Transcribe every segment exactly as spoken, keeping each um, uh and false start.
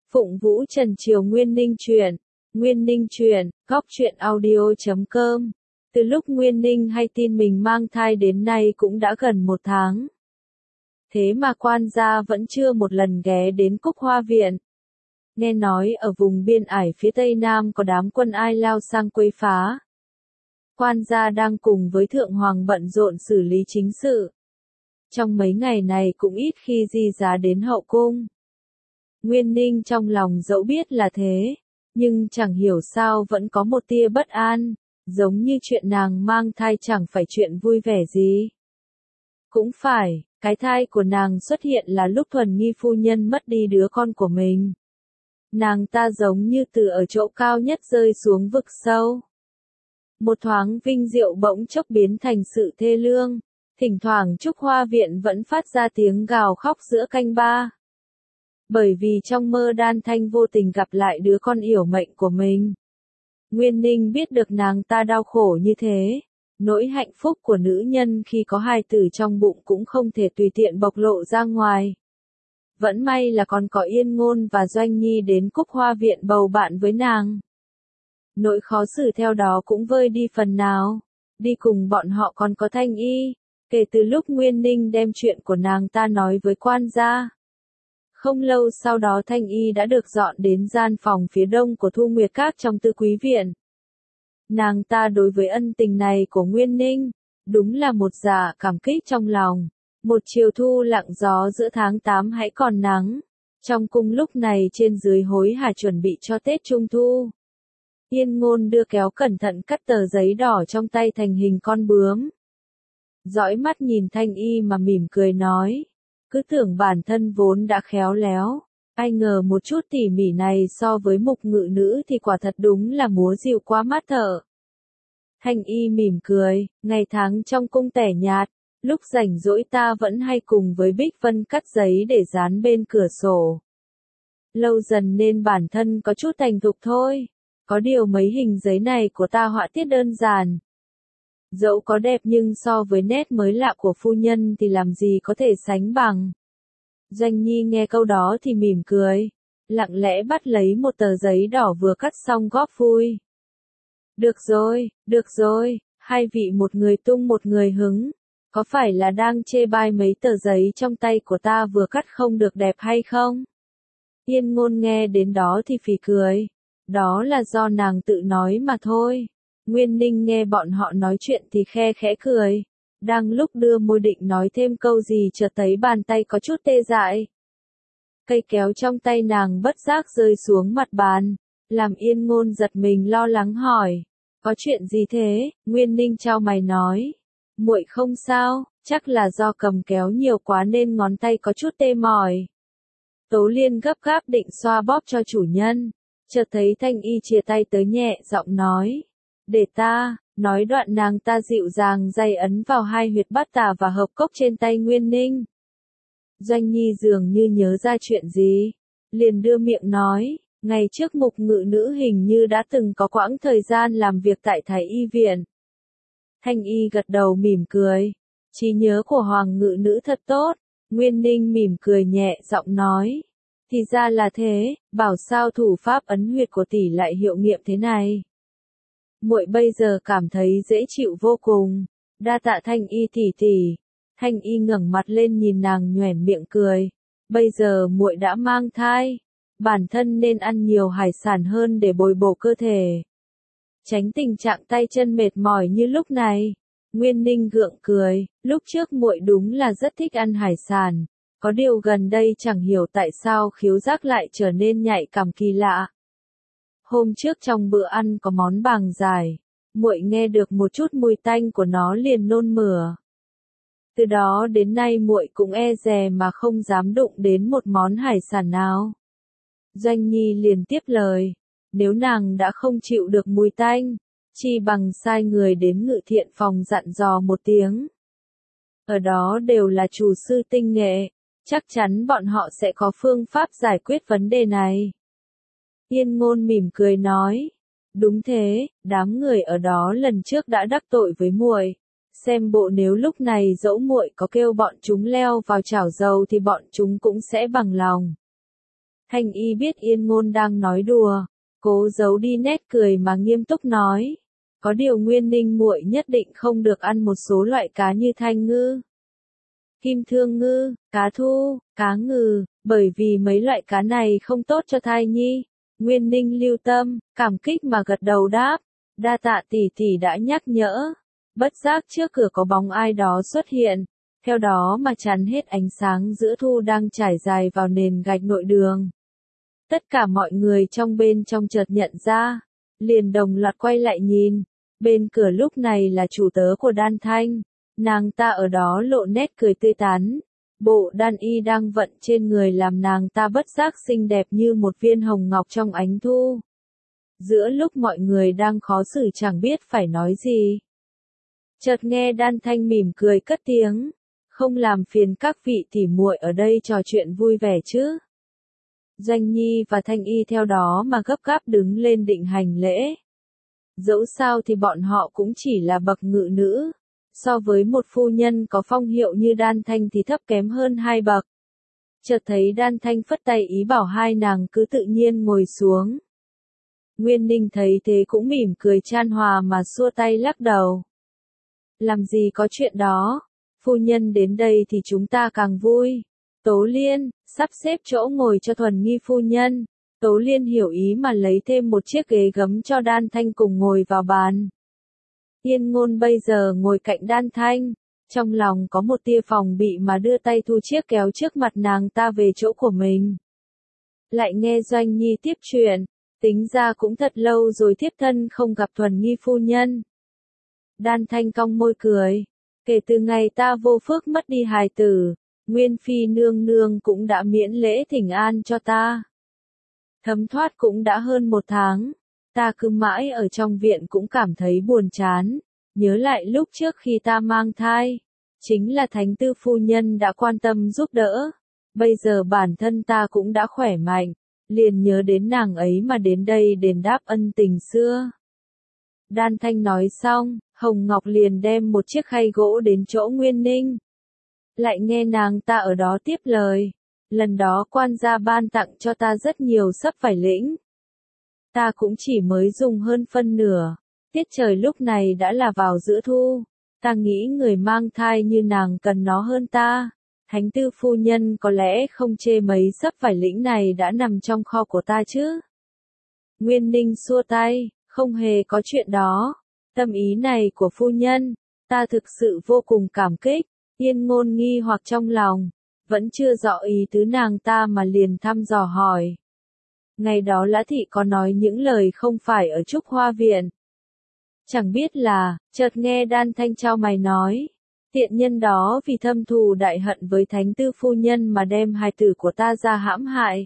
Phụng Vũ Trần Triều Nguyên Ninh truyện. Nguyên Ninh truyện, góc truyện audio chấm com. Từ lúc Nguyên Ninh hay tin mình mang thai đến nay cũng đã gần một tháng. Thế mà quan gia vẫn chưa một lần ghé đến Cúc Hoa Viện. Nghe nói ở vùng biên ải phía tây nam có đám quân Ai lao sang quấy phá. Quan gia đang cùng với Thượng Hoàng bận rộn xử lý chính sự. Trong mấy ngày này cũng ít khi di giá đến hậu cung. Nguyên Ninh trong lòng dẫu biết là thế, nhưng chẳng hiểu sao vẫn có một tia bất an, giống như chuyện nàng mang thai chẳng phải chuyện vui vẻ gì. Cũng phải, cái thai của nàng xuất hiện là lúc Thuần Nghi phu nhân mất đi đứa con của mình. Nàng ta giống như từ ở chỗ cao nhất rơi xuống vực sâu. Một thoáng vinh diệu bỗng chốc biến thành sự thê lương, thỉnh thoảng Trúc Hoa Viện vẫn phát ra tiếng gào khóc giữa canh ba. Bởi vì trong mơ Đan Thanh vô tình gặp lại đứa con yểu mệnh của mình. Nguyên Ninh biết được nàng ta đau khổ như thế. Nỗi hạnh phúc của nữ nhân khi có hài tử trong bụng cũng không thể tùy tiện bộc lộ ra ngoài. Vẫn may là còn có Yên Ngôn và Doanh Nhi đến Cúc Hoa Viện bầu bạn với nàng. Nỗi khó xử theo đó cũng vơi đi phần nào. Đi cùng bọn họ còn có Thanh Y. Kể từ lúc Nguyên Ninh đem chuyện của nàng ta nói với quan gia. Không lâu sau đó Thanh Y đã được dọn đến gian phòng phía đông của Thu Nguyệt Các trong Tư Quý Viện. Nàng ta đối với ân tình này của Nguyên Ninh, đúng là một dạ cảm kích trong lòng. Một chiều thu lặng gió giữa tháng tám hãy còn nắng. Trong cung lúc này trên dưới hối hả chuẩn bị cho Tết Trung Thu. Yên Ngôn đưa kéo cẩn thận cắt tờ giấy đỏ trong tay thành hình con bướm. Dõi mắt nhìn Thanh Y mà mỉm cười nói. Cứ tưởng bản thân vốn đã khéo léo, ai ngờ một chút tỉ mỉ này so với mục ngự nữ thì quả thật đúng là múa dịu quá mắt thợ. Thanh Y mỉm cười, ngày tháng trong cung tẻ nhạt, lúc rảnh rỗi ta vẫn hay cùng với Bích Vân cắt giấy để dán bên cửa sổ. Lâu dần nên bản thân có chút thành thục thôi, có điều mấy hình giấy này của ta họa tiết đơn giản. Dẫu có đẹp nhưng so với nét mới lạ của phu nhân thì làm gì có thể sánh bằng. Doanh Nhi nghe câu đó thì mỉm cười, lặng lẽ bắt lấy một tờ giấy đỏ vừa cắt xong góp vui. Được rồi, được rồi, hai vị một người tung một người hứng, có phải là đang chê bai mấy tờ giấy trong tay của ta vừa cắt không được đẹp hay không? Yên Ngôn nghe đến đó thì phì cười, đó là do nàng tự nói mà thôi. Nguyên Ninh nghe bọn họ nói chuyện thì khe khẽ cười. Đang lúc đưa môi định nói thêm câu gì chợt thấy bàn tay có chút tê dại. Cây kéo trong tay nàng bất giác rơi xuống mặt bàn. Làm Yên Ngôn giật mình lo lắng hỏi. Có chuyện gì thế? Nguyên Ninh chau mày nói. Muội không sao, chắc là do cầm kéo nhiều quá nên ngón tay có chút tê mỏi. Tố Liên gấp gáp định xoa bóp cho chủ nhân. Chợt thấy Thanh Y chìa tay tới nhẹ giọng nói. Để ta, nói đoạn nàng ta dịu dàng day ấn vào hai huyệt bát tà và hợp cốc trên tay Nguyên Ninh. Doanh Nhi dường như nhớ ra chuyện gì, liền đưa miệng nói, ngày trước mục ngự nữ hình như đã từng có quãng thời gian làm việc tại Thái Y Viện. Thanh Y gật đầu mỉm cười, trí nhớ của Hoàng ngự nữ thật tốt. Nguyên Ninh mỉm cười nhẹ giọng nói, thì ra là thế, bảo sao thủ pháp ấn huyệt của tỷ lại hiệu nghiệm thế này. Muội bây giờ cảm thấy dễ chịu vô cùng, đa tạ Thanh Y tỷ tỷ. Thanh Y ngẩng mặt lên nhìn nàng nhoẻn miệng cười, bây giờ muội đã mang thai, bản thân nên ăn nhiều hải sản hơn để bồi bổ cơ thể, tránh tình trạng tay chân mệt mỏi như lúc này. Nguyên Ninh gượng cười, lúc trước muội đúng là rất thích ăn hải sản, có điều gần đây chẳng hiểu tại sao khiếu giác lại trở nên nhạy cảm kỳ lạ. Hôm trước trong bữa ăn có món bàng dài, muội nghe được một chút mùi tanh của nó liền nôn mửa. Từ đó đến nay muội cũng e dè mà không dám đụng đến một món hải sản nào. Doanh Nhi liền tiếp lời, nếu nàng đã không chịu được mùi tanh, chi bằng sai người đến Ngự Thiện phòng dặn dò một tiếng. Ở đó đều là chủ sư tinh nghệ, chắc chắn bọn họ sẽ có phương pháp giải quyết vấn đề này. Yên Ngôn mỉm cười nói, đúng thế, đám người ở đó lần trước đã đắc tội với muội, xem bộ nếu lúc này dẫu muội có kêu bọn chúng leo vào chảo dầu thì bọn chúng cũng sẽ bằng lòng. Thanh Y biết Yên Ngôn đang nói đùa, cố giấu đi nét cười mà nghiêm túc nói. Có điều Nguyên Ninh muội nhất định không được ăn một số loại cá như thanh ngư, kim thương ngư, cá thu, cá ngừ, bởi vì mấy loại cá này không tốt cho thai nhi. Nguyên Ninh lưu tâm, cảm kích mà gật đầu đáp, đa tạ tỷ tỷ đã nhắc nhở. Bất giác trước cửa có bóng ai đó xuất hiện, theo đó mà chắn hết ánh sáng giữa thu đang trải dài vào nền gạch nội đường. Tất cả mọi người trong bên trong chợt nhận ra, liền đồng loạt quay lại nhìn, bên cửa lúc này là chủ tớ của Đan Thanh, nàng ta ở đó lộ nét cười tươi tắn, bộ đan y đang vận trên người làm nàng ta bất giác xinh đẹp như một viên hồng ngọc trong ánh thu. Giữa lúc mọi người đang khó xử chẳng biết phải nói gì, chợt nghe Đan Thanh mỉm cười cất tiếng, không làm phiền các vị tỉ muội ở đây trò chuyện vui vẻ chứ. Doanh Nhi và Thanh Y theo đó mà gấp gáp đứng lên định hành lễ. Dẫu sao thì bọn họ cũng chỉ là bậc ngự nữ, so với một phu nhân có phong hiệu như Đan Thanh thì thấp kém hơn hai bậc. Chợt thấy Đan Thanh phất tay ý bảo hai nàng cứ tự nhiên ngồi xuống. Nguyên Ninh thấy thế cũng mỉm cười chan hòa mà xua tay lắc đầu. Làm gì có chuyện đó, phu nhân đến đây thì chúng ta càng vui. Tố Liên, sắp xếp chỗ ngồi cho Thuần Nghi phu nhân. Tố Liên hiểu ý mà lấy thêm một chiếc ghế gấm cho Đan Thanh cùng ngồi vào bàn. Yên Ngôn bây giờ ngồi cạnh Đan Thanh, trong lòng có một tia phòng bị mà đưa tay thu chiếc kéo trước mặt nàng ta về chỗ của mình. Lại nghe Doanh Nhi tiếp chuyện, tính ra cũng thật lâu rồi thiếp thân không gặp Thuần Nghi phu nhân. Đan Thanh cong môi cười, kể từ ngày ta vô phước mất đi hài tử, Nguyên Phi nương nương cũng đã miễn lễ thỉnh an cho ta. Thấm thoát cũng đã hơn một tháng, ta cứ mãi ở trong viện cũng cảm thấy buồn chán, nhớ lại lúc trước khi ta mang thai, chính là Thánh Tư phu nhân đã quan tâm giúp đỡ, bây giờ bản thân ta cũng đã khỏe mạnh, liền nhớ đến nàng ấy mà đến đây đền đáp ân tình xưa. Đan Thanh nói xong, Hồng Ngọc liền đem một chiếc khay gỗ đến chỗ Nguyên Ninh. Lại nghe nàng ta ở đó tiếp lời, lần đó quan gia ban tặng cho ta rất nhiều sấp vải lĩnh. Ta cũng chỉ mới dùng hơn phân nửa, tiết trời lúc này đã là vào giữa thu, ta nghĩ người mang thai như nàng cần nó hơn ta. Thánh Tư phu nhân có lẽ không chê mấy sấp vải lĩnh này đã nằm trong kho của ta chứ. Nguyên Ninh xua tay, không hề có chuyện đó, tâm ý này của phu nhân, ta thực sự vô cùng cảm kích. Yên Ngôn nghi hoặc trong lòng, vẫn chưa rõ ý tứ nàng ta mà liền thăm dò hỏi. Ngày đó Lã Thị có nói những lời không phải ở Trúc Hoa Viện. Chẳng biết là, chợt nghe Đan Thanh trao mày nói, tiện nhân đó vì thâm thù đại hận với Thánh Tư phu nhân mà đem hài tử của ta ra hãm hại.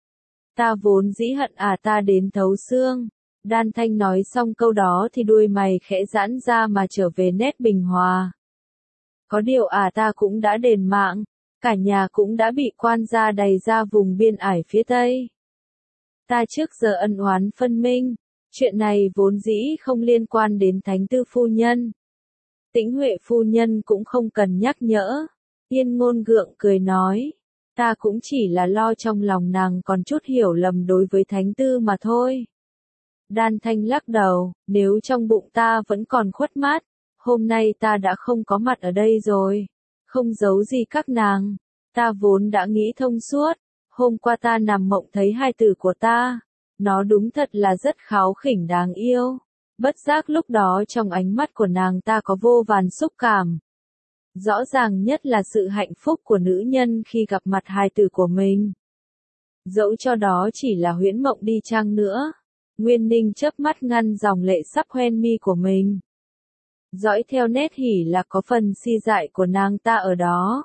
Ta vốn dĩ hận à ta đến thấu xương. Đan Thanh nói xong câu đó thì đuôi mày khẽ giãn ra mà trở về nét bình hòa. Có điều à ta cũng đã đền mạng, cả nhà cũng đã bị quan gia đày ra vùng biên ải phía Tây. Ta trước giờ ân oán phân minh, chuyện này vốn dĩ không liên quan đến Thánh Tư phu nhân. Tĩnh Huệ phu nhân cũng không cần nhắc nhở. Yên Ngôn gượng cười nói, ta cũng chỉ là lo trong lòng nàng còn chút hiểu lầm đối với Thánh Tư mà thôi. Đan Thanh lắc đầu, nếu trong bụng ta vẫn còn khuất mát, hôm nay ta đã không có mặt ở đây rồi. Không giấu gì các nàng, ta vốn đã nghĩ thông suốt, hôm qua ta nằm mộng thấy hai tử của ta, nó đúng thật là rất kháu khỉnh đáng yêu. Bất giác lúc đó trong ánh mắt của nàng ta có vô vàn xúc cảm. Rõ ràng nhất là sự hạnh phúc của nữ nhân khi gặp mặt hài tử của mình. Dẫu cho đó chỉ là huyễn mộng đi chăng nữa. Nguyên Ninh chớp mắt ngăn dòng lệ sắp hoen mi của mình. Dõi theo nét hỉ là có phần si dại của nàng ta ở đó.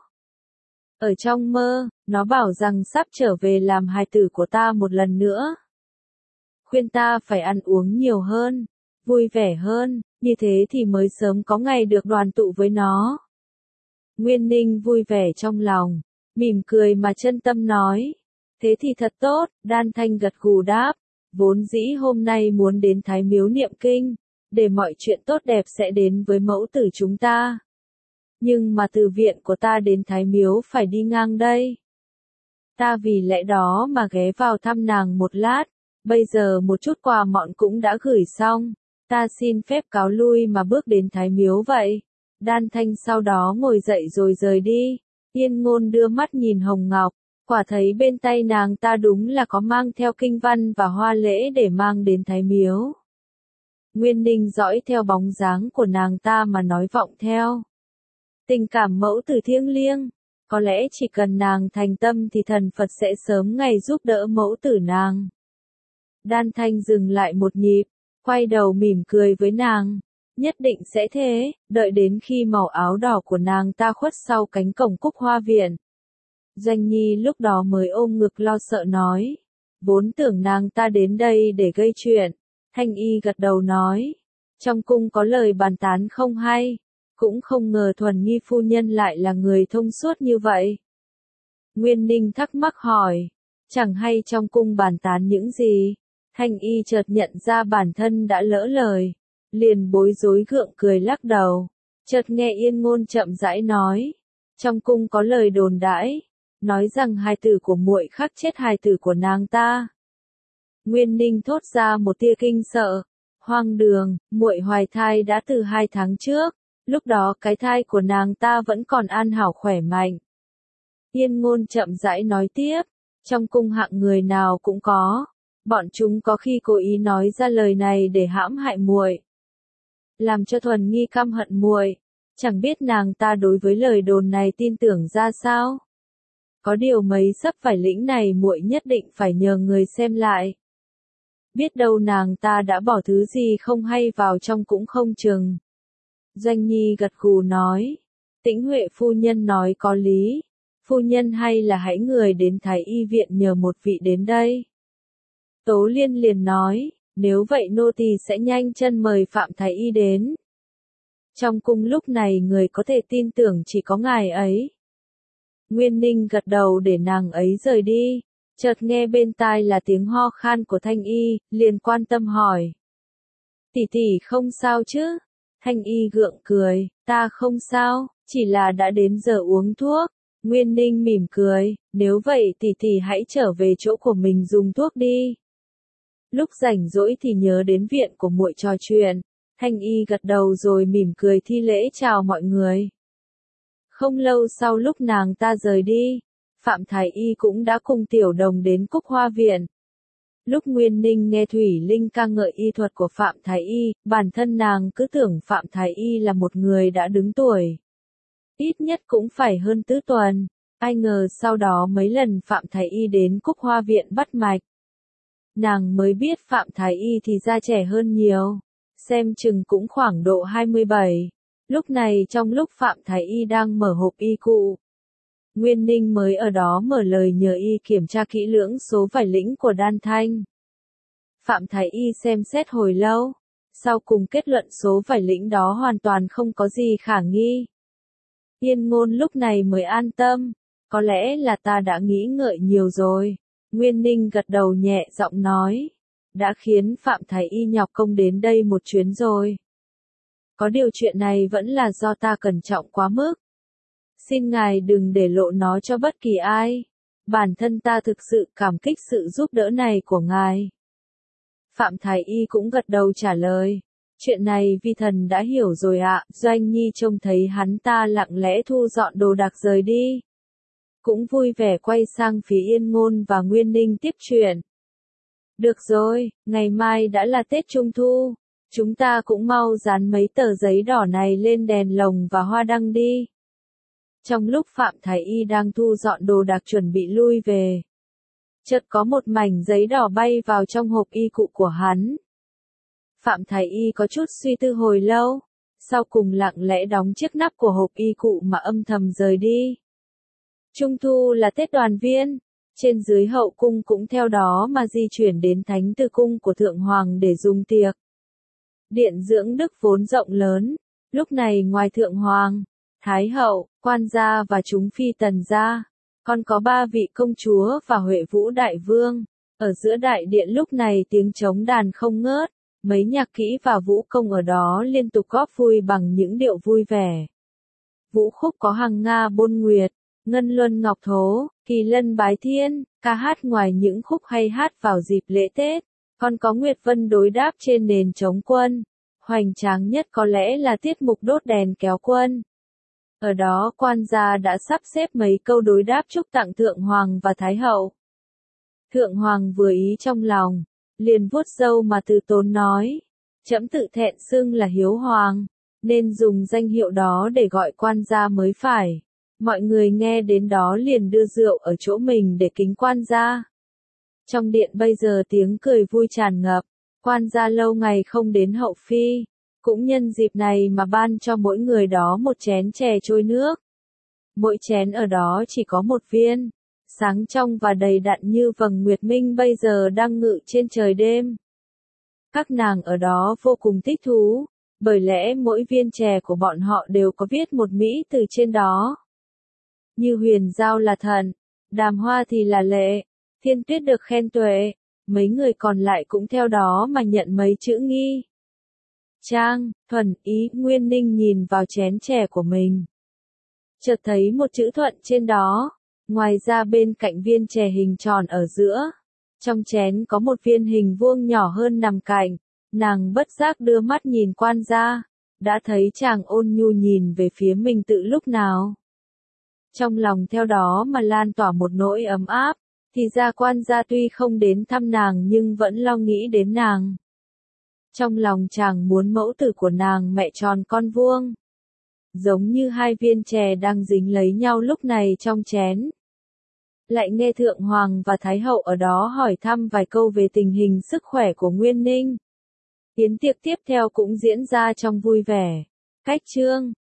Ở trong mơ, nó bảo rằng sắp trở về làm hài tử của ta một lần nữa. Khuyên ta phải ăn uống nhiều hơn, vui vẻ hơn, như thế thì mới sớm có ngày được đoàn tụ với nó. Nguyên Ninh vui vẻ trong lòng, mỉm cười mà chân tâm nói. Thế thì thật tốt, Đan Thanh gật gù đáp. Vốn dĩ hôm nay muốn đến Thái Miếu niệm kinh, để mọi chuyện tốt đẹp sẽ đến với mẫu tử chúng ta. Nhưng mà từ viện của ta đến Thái Miếu phải đi ngang đây. Ta vì lẽ đó mà ghé vào thăm nàng một lát, bây giờ một chút quà mọn cũng đã gửi xong, ta xin phép cáo lui mà bước đến Thái Miếu vậy. Đan Thanh sau đó ngồi dậy rồi rời đi, Yên Ngôn đưa mắt nhìn Hồng Ngọc, quả thấy bên tay nàng ta đúng là có mang theo kinh văn và hoa lễ để mang đến Thái Miếu. Nguyên Ninh dõi theo bóng dáng của nàng ta mà nói vọng theo. Tình cảm mẫu tử thiêng liêng, có lẽ chỉ cần nàng thành tâm thì thần Phật sẽ sớm ngày giúp đỡ mẫu tử nàng. Đan Thanh dừng lại một nhịp, quay đầu mỉm cười với nàng, nhất định sẽ thế, đợi đến khi màu áo đỏ của nàng ta khuất sau cánh cổng Cúc Hoa Viện. Doanh Nhi lúc đó mới ôm ngực lo sợ nói, vốn tưởng nàng ta đến đây để gây chuyện. Thanh Y gật đầu nói, trong cung có lời bàn tán không hay, cũng không ngờ Thuần Nghi phu nhân lại là người thông suốt như vậy. Nguyên Ninh thắc mắc hỏi, chẳng hay trong cung bàn tán những gì? Thanh Y chợt nhận ra bản thân đã lỡ lời, liền bối rối gượng cười lắc đầu, chợt nghe Yên Ngôn chậm rãi nói, trong cung có lời đồn đãi, nói rằng hài tử của muội khắc chết hài tử của nàng ta. Nguyên Ninh thốt ra một tia kinh sợ, hoang đường, muội hoài thai đã từ hai tháng trước, lúc đó cái thai của nàng ta vẫn còn an hảo khỏe mạnh. Yên Ngôn chậm rãi nói tiếp, trong cung hạng người nào cũng có, bọn chúng có khi cố ý nói ra lời này để hãm hại muội, làm cho Thuần Nghi căm hận muội, chẳng biết nàng ta đối với lời đồn này tin tưởng ra sao. Có điều mấy sấp vải lĩnh này muội nhất định phải nhờ người xem lại. Biết đâu nàng ta đã bỏ thứ gì không hay vào trong cũng không chừng. Doanh Nhi gật gù nói, Tĩnh Huệ phu nhân nói có lý, phu nhân hay là hãy người đến Thái Y viện nhờ một vị đến đây. Tố Liên liền nói, nếu vậy nô tỳ sẽ nhanh chân mời Phạm Thái Y đến. Trong cung lúc này người có thể tin tưởng chỉ có ngài ấy. Nguyên Ninh gật đầu để nàng ấy rời đi, chợt nghe bên tai là tiếng ho khan của Thanh Y, liền quan tâm hỏi. Tỷ tỷ không sao chứ? Thanh Y gượng cười, ta không sao, chỉ là đã đến giờ uống thuốc. Nguyên Ninh mỉm cười, nếu vậy tỷ tỷ hãy trở về chỗ của mình dùng thuốc đi. Lúc rảnh rỗi thì nhớ đến viện của muội trò chuyện. Thanh Y gật đầu rồi mỉm cười thi lễ chào mọi người. Không lâu sau lúc nàng ta rời đi, Phạm Thái Y cũng đã cùng Tiểu Đồng đến Cúc Hoa Viện. Lúc Nguyên Ninh nghe Thủy Linh ca ngợi y thuật của Phạm Thái Y, bản thân nàng cứ tưởng Phạm Thái Y là một người đã đứng tuổi. Ít nhất cũng phải hơn tứ tuần, ai ngờ sau đó mấy lần Phạm Thái Y đến Cúc Hoa Viện bắt mạch. Nàng mới biết Phạm Thái Y thì ra trẻ hơn nhiều, xem chừng cũng khoảng độ hai mươi bảy. Lúc này trong lúc Phạm Thái Y đang mở hộp y cụ, Nguyên Ninh mới ở đó mở lời nhờ y kiểm tra kỹ lưỡng số vải lĩnh của Đan Thanh. Phạm Thái Y xem xét hồi lâu, sau cùng kết luận số vải lĩnh đó hoàn toàn không có gì khả nghi. Yên Ngôn lúc này mới an tâm, có lẽ là ta đã nghĩ ngợi nhiều rồi. Nguyên Ninh gật đầu nhẹ giọng nói, đã khiến Phạm Thái Y nhọc công đến đây một chuyến rồi. Có điều chuyện này vẫn là do ta cẩn trọng quá mức. Xin ngài đừng để lộ nó cho bất kỳ ai. Bản thân ta thực sự cảm kích sự giúp đỡ này của ngài. Phạm Thái Y cũng gật đầu trả lời. Chuyện này vi thần đã hiểu rồi ạ. Doanh Nhi trông thấy hắn ta lặng lẽ thu dọn đồ đạc rời đi, cũng vui vẻ quay sang phía Yên Ngôn và Nguyên Ninh tiếp chuyện. Được rồi, ngày mai đã là Tết Trung Thu. Chúng ta cũng mau dán mấy tờ giấy đỏ này lên đèn lồng và hoa đăng đi. Trong lúc Phạm Thái Y đang thu dọn đồ đạc chuẩn bị lui về, chợt có một mảnh giấy đỏ bay vào trong hộp y cụ của hắn. Phạm Thái Y có chút suy tư hồi lâu, sau cùng lặng lẽ đóng chiếc nắp của hộp y cụ mà âm thầm rời đi. Trung thu là Tết đoàn viên, trên dưới hậu cung cũng theo đó mà di chuyển đến thánh tư cung của Thượng Hoàng để dùng tiệc. Điện dưỡng đức vốn rộng lớn, lúc này ngoài Thượng Hoàng, Thái Hậu, quan gia và chúng phi tần gia, còn có ba vị công chúa và Huệ Vũ Đại Vương. Ở giữa đại điện lúc này tiếng trống đàn không ngớt, mấy nhạc kỹ và vũ công ở đó liên tục góp vui bằng những điệu vui vẻ. Vũ khúc có Hằng Nga Bôn Nguyệt, ngân luân ngọc thố, kỳ lân bái thiên, ca hát ngoài những khúc hay hát vào dịp lễ Tết, còn có Nguyệt Vân đối đáp trên nền trống quân. Hoành tráng nhất có lẽ là tiết mục đốt đèn kéo quân. Ở đó quan gia đã sắp xếp mấy câu đối đáp chúc tặng Thượng Hoàng và Thái Hậu. Thượng Hoàng vừa ý trong lòng, liền vuốt râu mà từ tốn nói, trẫm tự thẹn xưng là Hiếu Hoàng, nên dùng danh hiệu đó để gọi quan gia mới phải. Mọi người nghe đến đó liền đưa rượu ở chỗ mình để kính quan gia. Trong điện bây giờ tiếng cười vui tràn ngập, quan gia lâu ngày không đến hậu phi, cũng nhân dịp này mà ban cho mỗi người đó một chén chè trôi nước. Mỗi chén ở đó chỉ có một viên, sáng trong và đầy đặn như vầng nguyệt minh bây giờ đang ngự trên trời đêm. Các nàng ở đó vô cùng thích thú, bởi lẽ mỗi viên chè của bọn họ đều có viết một mỹ từ trên đó. Như Huyền Giao là thần, Đàm Hoa thì là lệ, Thiên Tuyết được khen tuệ, mấy người còn lại cũng theo đó mà nhận mấy chữ nghi. Trang, thuần, ý, Nguyên Ninh nhìn vào chén chè của mình. Chợt thấy một chữ thuận trên đó, ngoài ra bên cạnh viên chè hình tròn ở giữa. Trong chén có một viên hình vuông nhỏ hơn nằm cạnh, nàng bất giác đưa mắt nhìn quan gia, đã thấy chàng ôn nhu nhìn về phía mình tự lúc nào. Trong lòng theo đó mà lan tỏa một nỗi ấm áp, thì ra quan gia tuy không đến thăm nàng nhưng vẫn lo nghĩ đến nàng. Trong lòng chàng muốn mẫu tử của nàng mẹ tròn con vuông. Giống như hai viên chè đang dính lấy nhau lúc này trong chén. Lại nghe Thượng Hoàng và Thái Hậu ở đó hỏi thăm vài câu về tình hình sức khỏe của Nguyên Ninh. Yến tiệc tiếp theo cũng diễn ra trong vui vẻ. Cách chương